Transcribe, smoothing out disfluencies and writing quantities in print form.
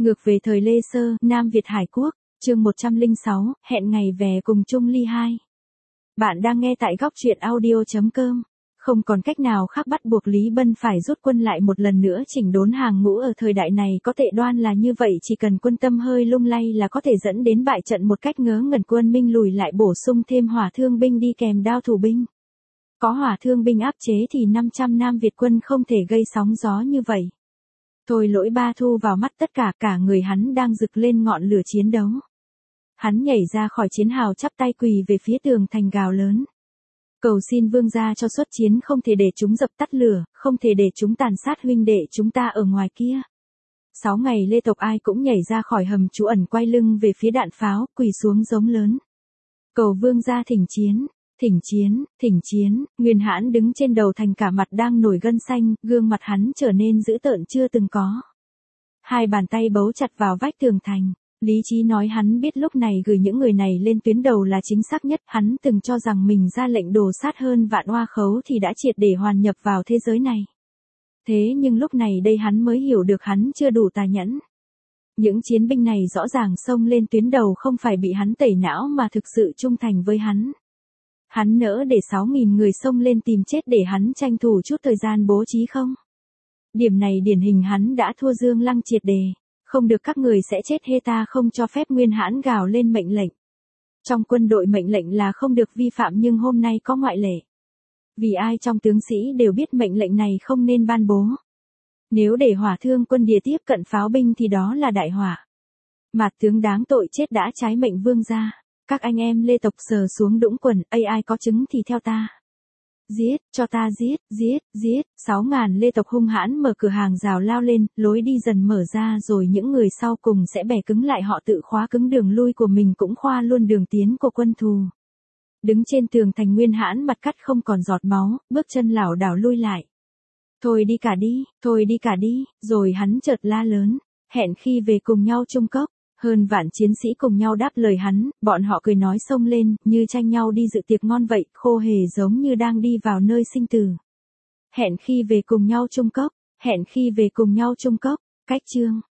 Ngược về thời Lê Sơ, Nam Việt Hải Quốc, chương 106, hẹn ngày về cùng chung ly 2. Bạn đang nghe tại góc truyện audio.com. Không còn cách nào khác bắt buộc Lý Bân phải rút quân lại một lần nữa chỉnh đốn hàng ngũ ở thời đại này có tệ đoan là như vậy, chỉ cần quân tâm hơi lung lay là có thể dẫn đến bại trận một cách ngớ ngẩn. Quân Minh lùi lại bổ sung thêm hỏa thương binh đi kèm đao thủ binh. Có hỏa thương binh áp chế thì 500 Nam Việt quân không thể gây sóng gió như vậy. Thôi Lỗi Ba thu vào mắt tất cả người hắn đang rực lên ngọn lửa chiến đấu. Hắn nhảy ra khỏi chiến hào chắp tay quỳ về phía tường thành gào lớn. Cầu xin vương gia cho xuất chiến, không thể để chúng dập tắt lửa, không thể để chúng tàn sát huynh đệ chúng ta ở ngoài kia. 6 ngày Lê tộc ai cũng nhảy ra khỏi hầm trú ẩn quay lưng về phía đạn pháo, quỳ xuống giống lớn. Cầu vương gia thỉnh chiến. Thỉnh chiến, thỉnh chiến. Nguyên Hãn đứng trên đầu thành cả mặt đang nổi gân xanh, gương mặt hắn trở nên dữ tợn chưa từng có. Hai bàn tay bấu chặt vào vách tường thành. Lý trí nói hắn biết lúc này gửi những người này lên tuyến đầu là chính xác nhất. Hắn từng cho rằng mình ra lệnh đổ sát hơn vạn oa khấu thì đã triệt để hoàn nhập vào thế giới này. Thế nhưng lúc này đây hắn mới hiểu được hắn chưa đủ tà nhẫn. Những chiến binh này rõ ràng xông lên tuyến đầu không phải bị hắn tẩy não mà thực sự trung thành với hắn. Hắn nỡ để 6.000 người xông lên tìm chết để hắn tranh thủ chút thời gian bố trí không? Điểm này điển hình hắn đã thua Dương Lăng triệt đề. Không được, các người sẽ chết, hê, ta không cho phép. Nguyên Hãn gào lên mệnh lệnh. Trong quân đội mệnh lệnh là không được vi phạm, nhưng hôm nay có ngoại lệ. Vì ai trong tướng sĩ đều biết mệnh lệnh này không nên ban bố. Nếu để hỏa thương quân địa tiếp cận pháo binh thì đó là đại họa. Mạt tướng đáng tội chết đã trái mệnh vương gia. Các anh em Lê tộc sờ xuống đũng quần, ai có chứng thì theo ta. Giết, cho ta giết, giết, giết. 6.000 Lê tộc hung hãn mở cửa hàng rào lao lên, lối đi dần mở ra rồi những người sau cùng sẽ bẻ cứng lại, họ tự khóa cứng đường lui của mình cũng khoa luôn đường tiến của quân thù. Đứng trên tường thành, Nguyên Hãn mặt cắt không còn giọt máu, bước chân lảo đảo lui lại. Thôi đi cả đi, thôi đi cả đi, rồi hắn chợt la lớn, hẹn khi về cùng nhau chung cốc. Hơn vạn chiến sĩ cùng nhau đáp lời hắn, bọn họ cười nói xông lên, như tranh nhau đi dự tiệc ngon vậy, khô hề giống như đang đi vào nơi sinh tử. Hẹn khi về cùng nhau chung cốc, hẹn khi về cùng nhau chung cốc. Cách chương